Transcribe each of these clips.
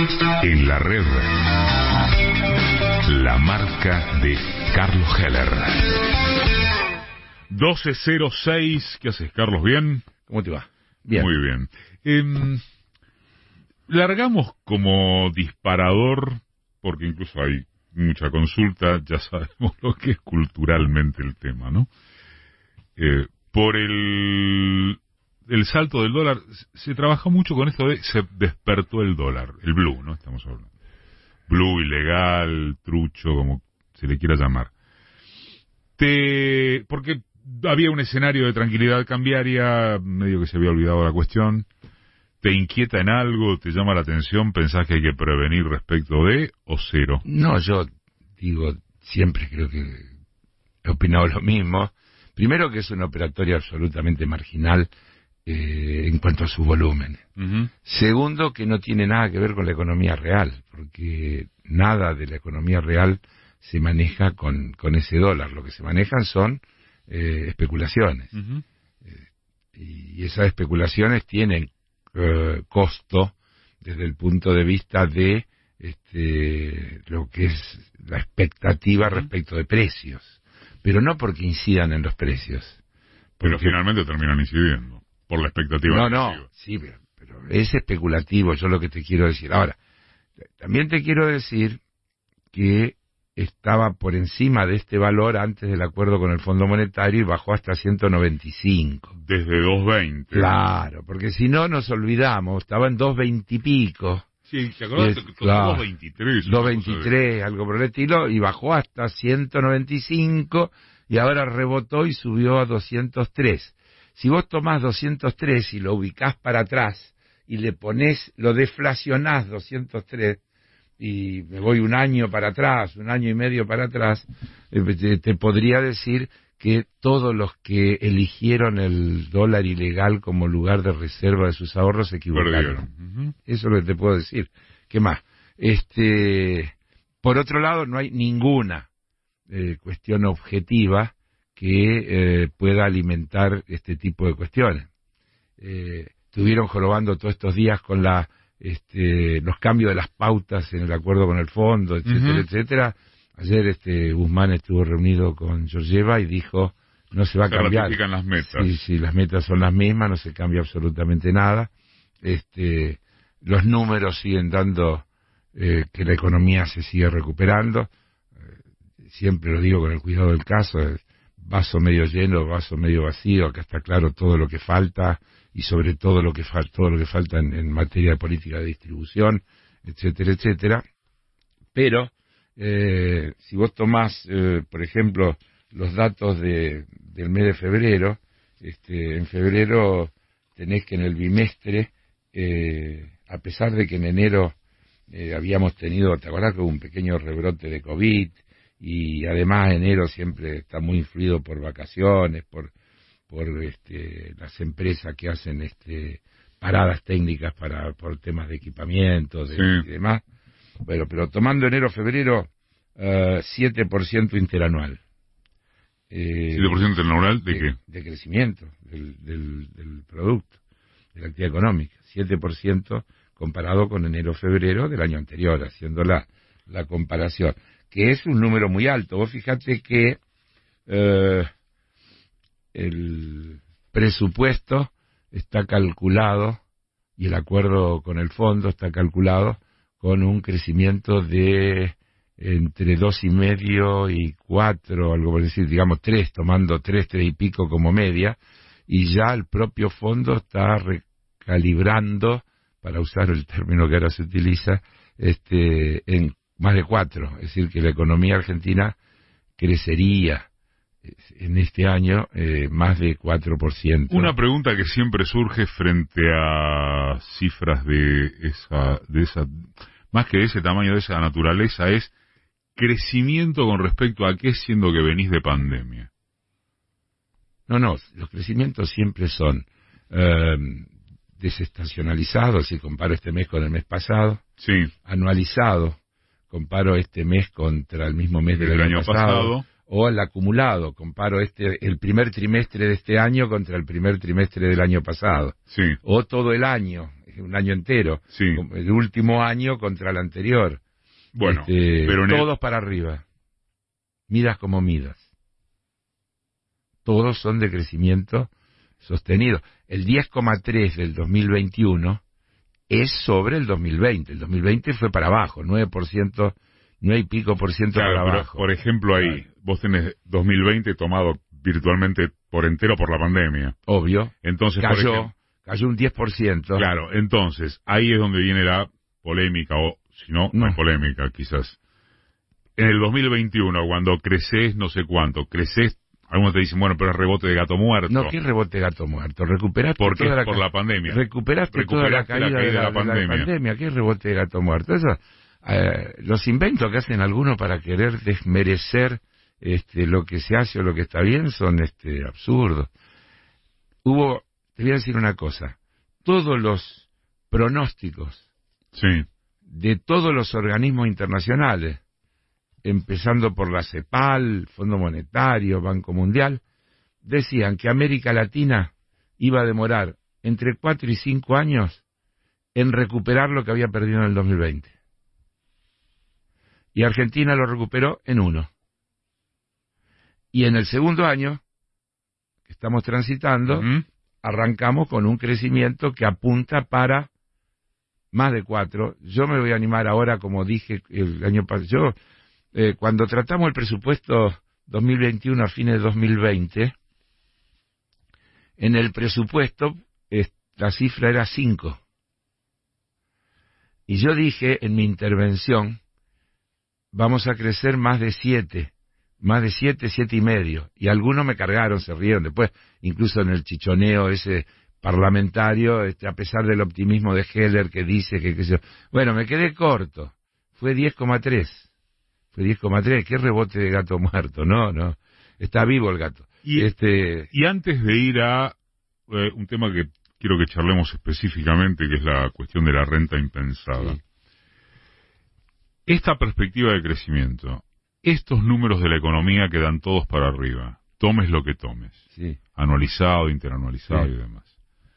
En la red, la marca de Carlos Heller. 12:06. ¿Qué haces, Carlos? ¿Bien? ¿Cómo te va? Bien. Muy bien. Largamos como disparador, porque incluso hay mucha consulta, ya sabemos lo que es culturalmente el tema, ¿no? Por el salto del dólar, se trabaja mucho con esto de se despertó el dólar, el blue, ¿no? Estamos hablando. Blue, ilegal, trucho, como se le quiera llamar. Porque había un escenario de tranquilidad cambiaria, medio que se había olvidado la cuestión. ¿Te inquieta en algo? ¿Te llama la atención? ¿Pensás que hay que prevenir respecto de o cero? No, yo digo, siempre creo que he opinado lo mismo. Primero que es un operatorio absolutamente marginal en cuanto a su volumen. Uh-huh. Segundo, que no tiene nada que ver con la economía real, porque nada de la economía real se maneja con ese dólar. Lo que se manejan son especulaciones. Uh-huh. Y esas especulaciones tienen costo desde el punto de vista de lo que es la expectativa respecto de precios, pero no porque incidan en los precios. Pero finalmente terminan incidiendo por la expectativa. No, sí, pero es especulativo, yo lo que te quiero decir. Ahora, también te quiero decir que estaba por encima de este valor antes del acuerdo con el Fondo Monetario y bajó hasta 195. Desde 2.20. Claro, porque si no nos olvidamos, estaba en 2.20 y pico. Sí, ¿te acordás? Claro, 2.23. 2.23, algo por el estilo, y bajó hasta 195 y ahora rebotó y subió a 203. Si vos tomás 203 y lo ubicás para atrás y le ponés, lo deflacionás 203, y me voy un año para atrás, un año y medio para atrás, te podría decir que todos los que eligieron el dólar ilegal como lugar de reserva de sus ahorros se equivocaron. Uh-huh. Eso es lo que te puedo decir. ¿Qué más? Por otro lado, no hay ninguna cuestión objetiva que pueda alimentar este tipo de cuestiones. Estuvieron jorobando todos estos días con los cambios de las pautas en el acuerdo con el fondo, etcétera, uh-huh, etcétera. Ayer Guzmán estuvo reunido con Georgieva y dijo no se va a cambiar. Se ratifican las metas. Sí, las metas son las mismas, no se cambia absolutamente nada. Los números siguen dando que la economía se sigue recuperando. Siempre lo digo con el cuidado del caso, vaso medio lleno, vaso medio vacío. Acá está claro todo lo que falta y sobre todo lo que falta en materia de política de distribución, etcétera, etcétera. Pero si vos tomás, por ejemplo, los datos del mes de febrero, en febrero tenés que en el bimestre, a pesar de que en enero habíamos tenido, ¿te acordás que hubo un pequeño rebrote de COVID? Y además enero siempre está muy influido por vacaciones, por las empresas que hacen paradas técnicas por temas de equipamiento sí, y demás. Bueno, pero tomando enero-febrero, 7% interanual. ¿7% interanual de qué? De crecimiento del producto, de la actividad económica. 7% comparado con enero-febrero del año anterior, haciendo la comparación. Que es un número muy alto. Vos fíjate que el presupuesto está calculado y el acuerdo con el fondo está calculado con un crecimiento de entre 2,5 y 4, algo por decir, digamos 3, tomando 3 y pico como media, y ya el propio fondo está recalibrando, para usar el término que ahora se utiliza, en más de 4, es decir, que la economía argentina crecería en este año más de 4%. Una pregunta que siempre surge frente a cifras de esa, más que de ese tamaño, de esa naturaleza, es crecimiento con respecto a qué, siendo que venís de pandemia. No, los crecimientos siempre son desestacionalizados, si comparo este mes con el mes pasado, sí, anualizado, comparo este mes contra el mismo mes del año pasado, o el acumulado, comparo el primer trimestre de este año contra el primer trimestre del año pasado, sí, o todo el año, un año entero, Sí. el último año contra el anterior. Bueno, pero todos para arriba, midas como midas. Todos son de crecimiento sostenido. El 10,3 del 2021 es sobre el 2020. El 2020 fue para abajo, 9%, 9 y pico por ciento claro, para pero, abajo. por ejemplo, ahí, Claro. vos tenés 2020 tomado virtualmente por entero por la pandemia. Obvio. Entonces, por ejemplo, Cayó un 10%. claro, entonces, ahí es donde viene la polémica, o si no, no hay No. polémica, quizás. En el 2021, cuando creces no sé cuánto, creces, algunos te dicen, bueno, pero es rebote de gato muerto. No, ¿qué rebote gato muerto? Recuperaste Porque toda es por la pandemia. Recuperaste toda la caída de la pandemia. ¿Qué rebote de gato muerto? Eso, los inventos que hacen algunos para querer desmerecer lo que se hace o lo que está bien son absurdos. Te voy a decir una cosa, todos los pronósticos Sí. de todos los organismos internacionales, empezando por la CEPAL, Fondo Monetario, Banco Mundial, decían que América Latina iba a demorar entre 4 y 5 años en recuperar lo que había perdido en el 2020. Y Argentina lo recuperó en 1. Y en el segundo año, que estamos transitando, arrancamos con un crecimiento que apunta para más de 4. Yo me voy a animar ahora, como dije el año pasado, cuando tratamos el presupuesto 2021 a fines de 2020, en el presupuesto la cifra era 5. Y yo dije en mi intervención, vamos a crecer más de 7, 7 y medio. Y algunos me cargaron, se rieron después, incluso en el chichoneo ese parlamentario, a pesar del optimismo de Heller que dice que bueno, me quedé corto, fue 10,3. Fue 10,3, qué rebote de gato muerto, no, está vivo el gato. Y antes de ir a un tema que quiero que charlemos específicamente, que es la cuestión de la renta impensada. Sí. Esta perspectiva de crecimiento, estos números de la economía que dan todos para arriba, tomes lo que tomes, Sí. anualizado, interanualizado Sí. y demás.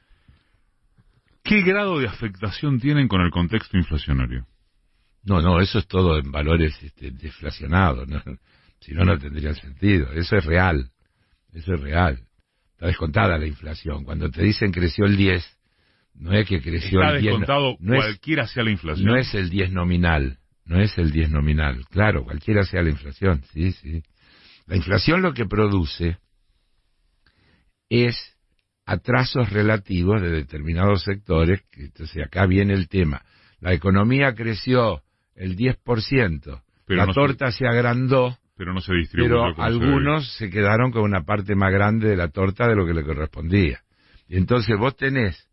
¿Qué grado de afectación tienen con el contexto inflacionario? No, eso es todo en valores deflacionados, ¿no? Si no, no tendría sentido. Eso es real. Está descontada la inflación. Cuando te dicen creció el 10, no es que creció Está el 10. descontado No cualquiera sea la inflación. No es el 10 nominal. Claro, cualquiera sea la inflación. Sí. La inflación lo que produce es atrasos relativos de determinados sectores. Entonces acá viene el tema. La economía creció el 10%, pero la torta se agrandó, pero no se distribuyó. Pero algunos se quedaron con una parte más grande de la torta de lo que le correspondía. Y entonces vos tenés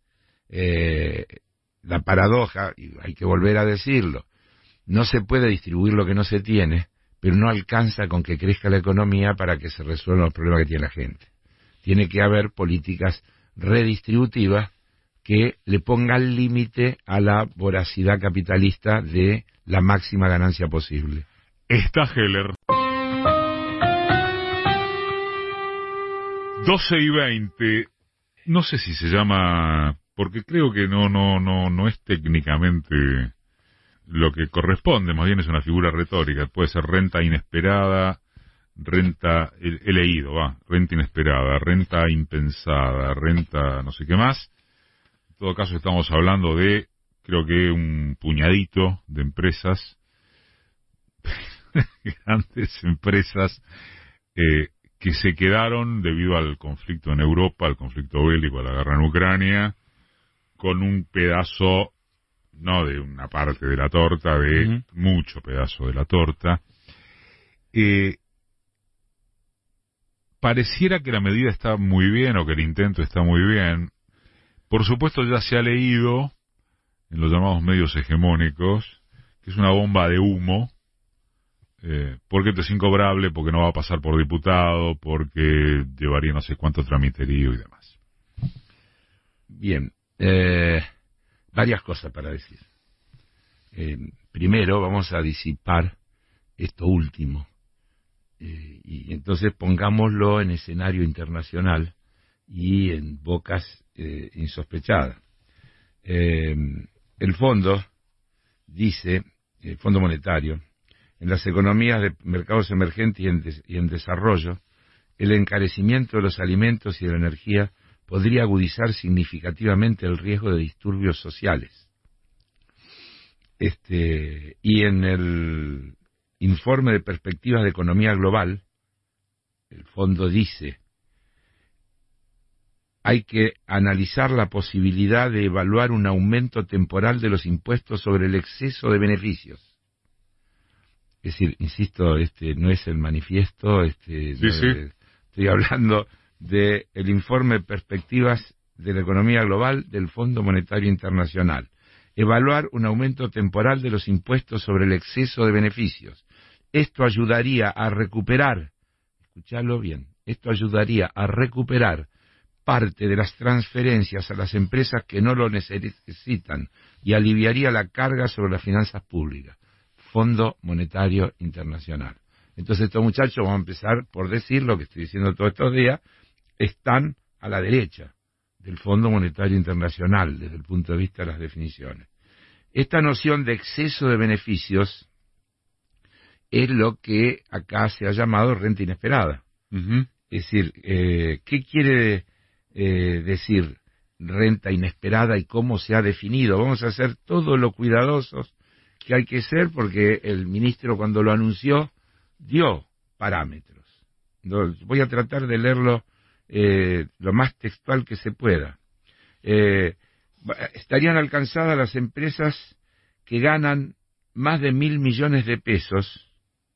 la paradoja, y hay que volver a decirlo, no se puede distribuir lo que no se tiene, pero no alcanza con que crezca la economía para que se resuelvan los problemas que tiene la gente. Tiene que haber políticas redistributivas que le pongan límite a la voracidad capitalista de la máxima ganancia posible. Está Heller. 12:20, no sé si se llama, porque creo que no es técnicamente lo que corresponde, más bien es una figura retórica, puede ser renta inesperada, he leído, renta inesperada, renta impensada, renta no sé qué más. En todo caso estamos hablando de, creo que un puñadito de empresas, grandes empresas, que se quedaron debido al conflicto en Europa, al conflicto bélico, a la guerra en Ucrania, con un pedazo, no de una parte de la torta, de mucho pedazo de la torta. Pareciera que la medida está muy bien, o que el intento está muy bien. Por supuesto ya se ha leído, en los llamados medios hegemónicos, que es una bomba de humo, porque esto es incobrable, porque no va a pasar por diputado, porque llevaría no sé cuánto tramiterío y demás. Bien, varias cosas para decir. Primero vamos a disipar esto último, y entonces pongámoslo en escenario internacional y en bocas insospechadas. el fondo dice, el Fondo Monetario, en las economías de mercados emergentes y en desarrollo, el encarecimiento de los alimentos y de la energía podría agudizar significativamente el riesgo de disturbios sociales. Y en el informe de perspectivas de economía global, el fondo dice, hay que analizar la posibilidad de evaluar un aumento temporal de los impuestos sobre el exceso de beneficios. Es decir, insisto, no es el manifiesto, Sí. Estoy hablando del informe de perspectivas de la economía global del Fondo Monetario Internacional. Evaluar un aumento temporal de los impuestos sobre el exceso de beneficios. Esto ayudaría a recuperar, escuchadlo bien, esto ayudaría a recuperar parte de las transferencias a las empresas que no lo necesitan y aliviaría la carga sobre las finanzas públicas. Fondo Monetario Internacional. Entonces estos muchachos, vamos a empezar por decir lo que estoy diciendo todos estos días, están a la derecha del Fondo Monetario Internacional desde el punto de vista de las definiciones. Esta noción de exceso de beneficios es lo que acá se ha llamado renta inesperada. Uh-huh. Es decir, ¿qué quiere decir renta inesperada y cómo se ha definido? Vamos a ser todo lo cuidadosos que hay que ser porque el ministro cuando lo anunció dio parámetros. Voy a tratar de leerlo lo más textual que se pueda. Estarían alcanzadas las empresas que ganan más de 1.000 millones de pesos,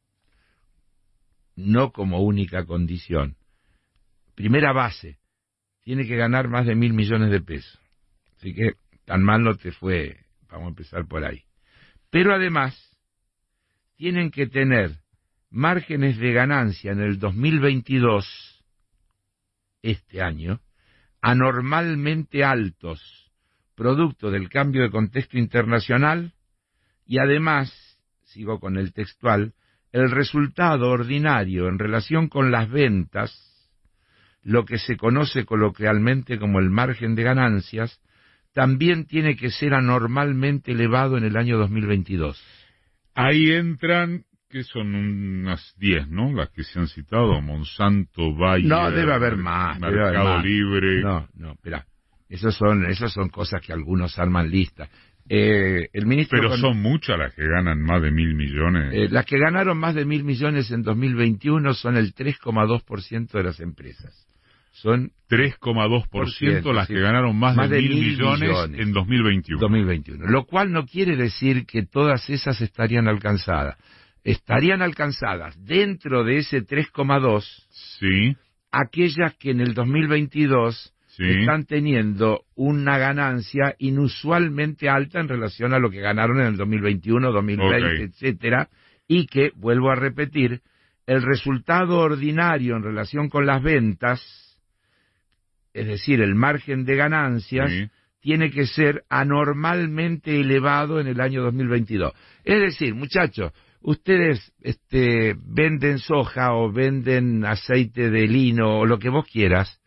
no como única condición. Primera base, tiene que ganar más de 1.000 millones de pesos. Así que tan mal no te fue, vamos a empezar por ahí. Pero además, tienen que tener márgenes de ganancia en el 2022, este año, anormalmente altos, producto del cambio de contexto internacional, y además, sigo con el textual, el resultado ordinario en relación con las ventas, lo que se conoce coloquialmente como el margen de ganancias, también tiene que ser anormalmente elevado en el año 2022. Ahí entran, que son unas 10, ¿no? Las que se han citado, Monsanto, Bayer... No, debe haber más. Mercado Libre... No, espera. Esas son cosas que algunos arman listas. El ministro Pero son muchas las que ganan más de 1.000 millones. Las que ganaron más de 1.000 millones en 2021 son el 3,2% de las empresas. Son 3,2% las que ganaron más de 1.000 millones en 2021. Lo cual no quiere decir que todas esas estarían alcanzadas. Estarían alcanzadas dentro de ese 3,2 sí. Aquellas que en el 2022 sí. Están teniendo una ganancia inusualmente alta en relación a lo que ganaron en el 2021, 2020, etcétera, y que, vuelvo a repetir, el resultado ordinario en relación con las ventas, es decir, el margen de ganancias, sí. Tiene que ser anormalmente elevado en el año 2022. Es decir, muchachos, ustedes venden soja o venden aceite de lino o lo que vos quieras,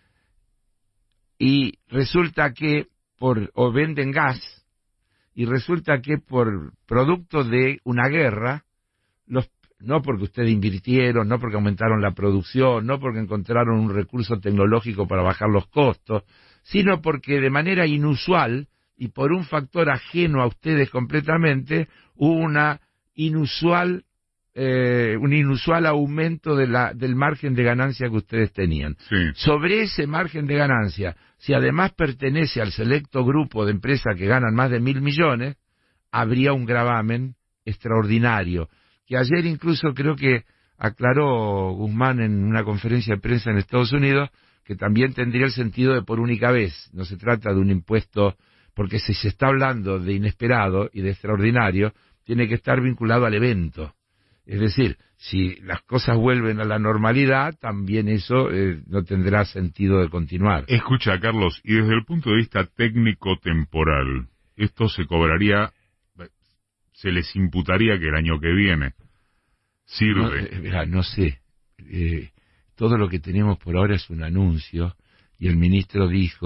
y resulta que o venden gas, y resulta que por producto de una guerra, no porque ustedes invirtieron, no porque aumentaron la producción, no porque encontraron un recurso tecnológico para bajar los costos, sino porque de manera inusual y por un factor ajeno a ustedes completamente, hubo un inusual aumento del margen de ganancia que ustedes tenían. Sí. Sobre ese margen de ganancia, si además pertenece al selecto grupo de empresas que ganan más de 1.000 millones, habría un gravamen extraordinario, que ayer incluso creo que aclaró Guzmán en una conferencia de prensa en Estados Unidos, que también tendría el sentido de por única vez. No se trata de un impuesto, porque si se está hablando de inesperado y de extraordinario, tiene que estar vinculado al evento. Es decir, si las cosas vuelven a la normalidad, también eso no tendrá sentido de continuar. Escucha, Carlos, y desde el punto de vista técnico-temporal, esto se cobraría, se les imputaría que el año que viene sirve. No sé. Todo lo que tenemos por ahora es un anuncio, y el ministro dijo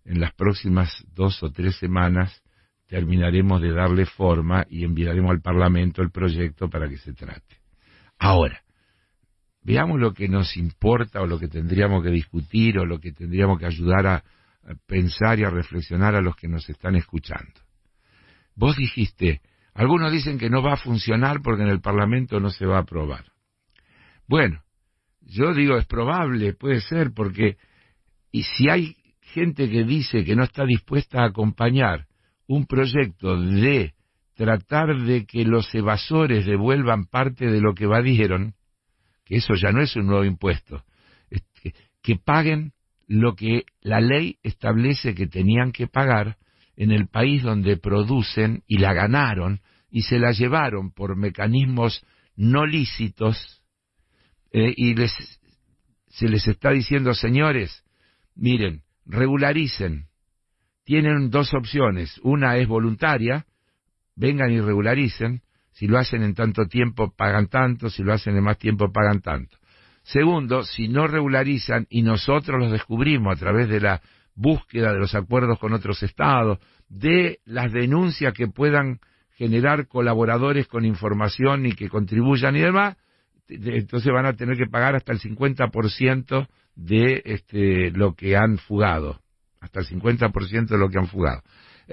en las próximas 2 o 3 semanas terminaremos de darle forma y enviaremos al Parlamento el proyecto para que se trate. Ahora, veamos lo que nos importa o lo que tendríamos que discutir o lo que tendríamos que ayudar a pensar y a reflexionar a los que nos están escuchando. Vos dijiste, algunos dicen que no va a funcionar porque en el Parlamento no se va a aprobar. Bueno, yo digo es probable, puede ser, porque y si hay gente que dice que no está dispuesta a acompañar un proyecto de tratar de que los evasores devuelvan parte de lo que evadieron, que eso ya no es un nuevo impuesto, que paguen lo que la ley establece que tenían que pagar en el país donde producen y la ganaron y se la llevaron por mecanismos no lícitos, y se les está diciendo, señores, miren, regularicen. Tienen 2 opciones. Una es voluntaria, vengan y regularicen. Si lo hacen en tanto tiempo, pagan tanto. Si lo hacen en más tiempo, pagan tanto. Segundo, si no regularizan y nosotros los descubrimos a través de la búsqueda de los acuerdos con otros estados, de las denuncias que puedan generar colaboradores con información y que contribuyan y demás, entonces van a tener que pagar hasta el 50% de lo que han fugado. Hasta el 50% de lo que han fugado.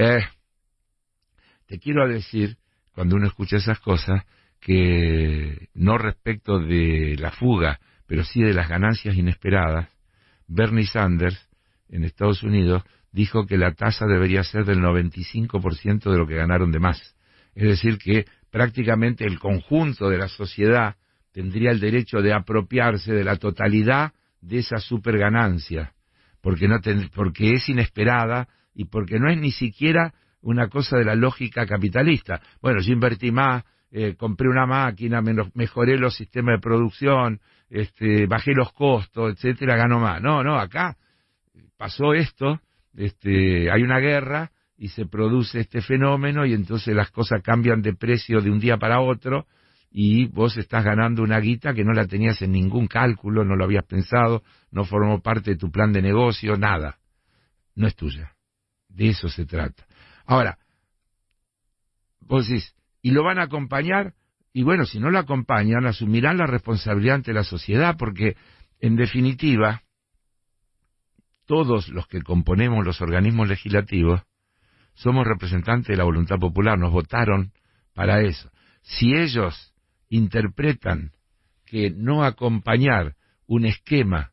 Te quiero decir, cuando uno escucha esas cosas, que no respecto de la fuga, pero sí de las ganancias inesperadas, Bernie Sanders, en Estados Unidos, dijo que la tasa debería ser del 95% de lo que ganaron de más. Es decir, que prácticamente el conjunto de la sociedad tendría el derecho de apropiarse de la totalidad de esa superganancia, porque es inesperada y porque no es ni siquiera una cosa de la lógica capitalista. Bueno, yo invertí más, compré una máquina, mejoré los sistemas de producción, bajé los costos, etcétera, gano más. No, acá pasó esto, hay una guerra y se produce este fenómeno y entonces las cosas cambian de precio de un día para otro y vos estás ganando una guita que no la tenías en ningún cálculo, no lo habías pensado, no formó parte de tu plan de negocio, nada. No es tuya. De eso se trata. Ahora, vos decís, ¿y lo van a acompañar? Y bueno, si no lo acompañan, asumirán la responsabilidad ante la sociedad, porque, en definitiva, todos los que componemos los organismos legislativos somos representantes de la voluntad popular, nos votaron para eso. Si ellos interpretan que no acompañar un esquema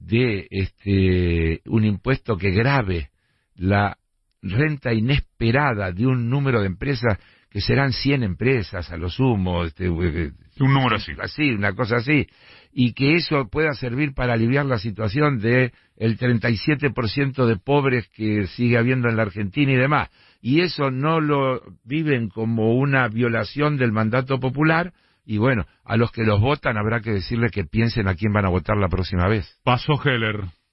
de un impuesto que grave la renta inesperada de un número de empresas, que serán 100 empresas a lo sumo, un número así, una cosa así, y que eso pueda servir para aliviar la situación de el 37% de pobres que sigue habiendo en la Argentina y demás, y eso no lo viven como una violación del mandato popular, y bueno, a los que los votan habrá que decirles que piensen a quién van a votar la próxima vez. Paso Heller.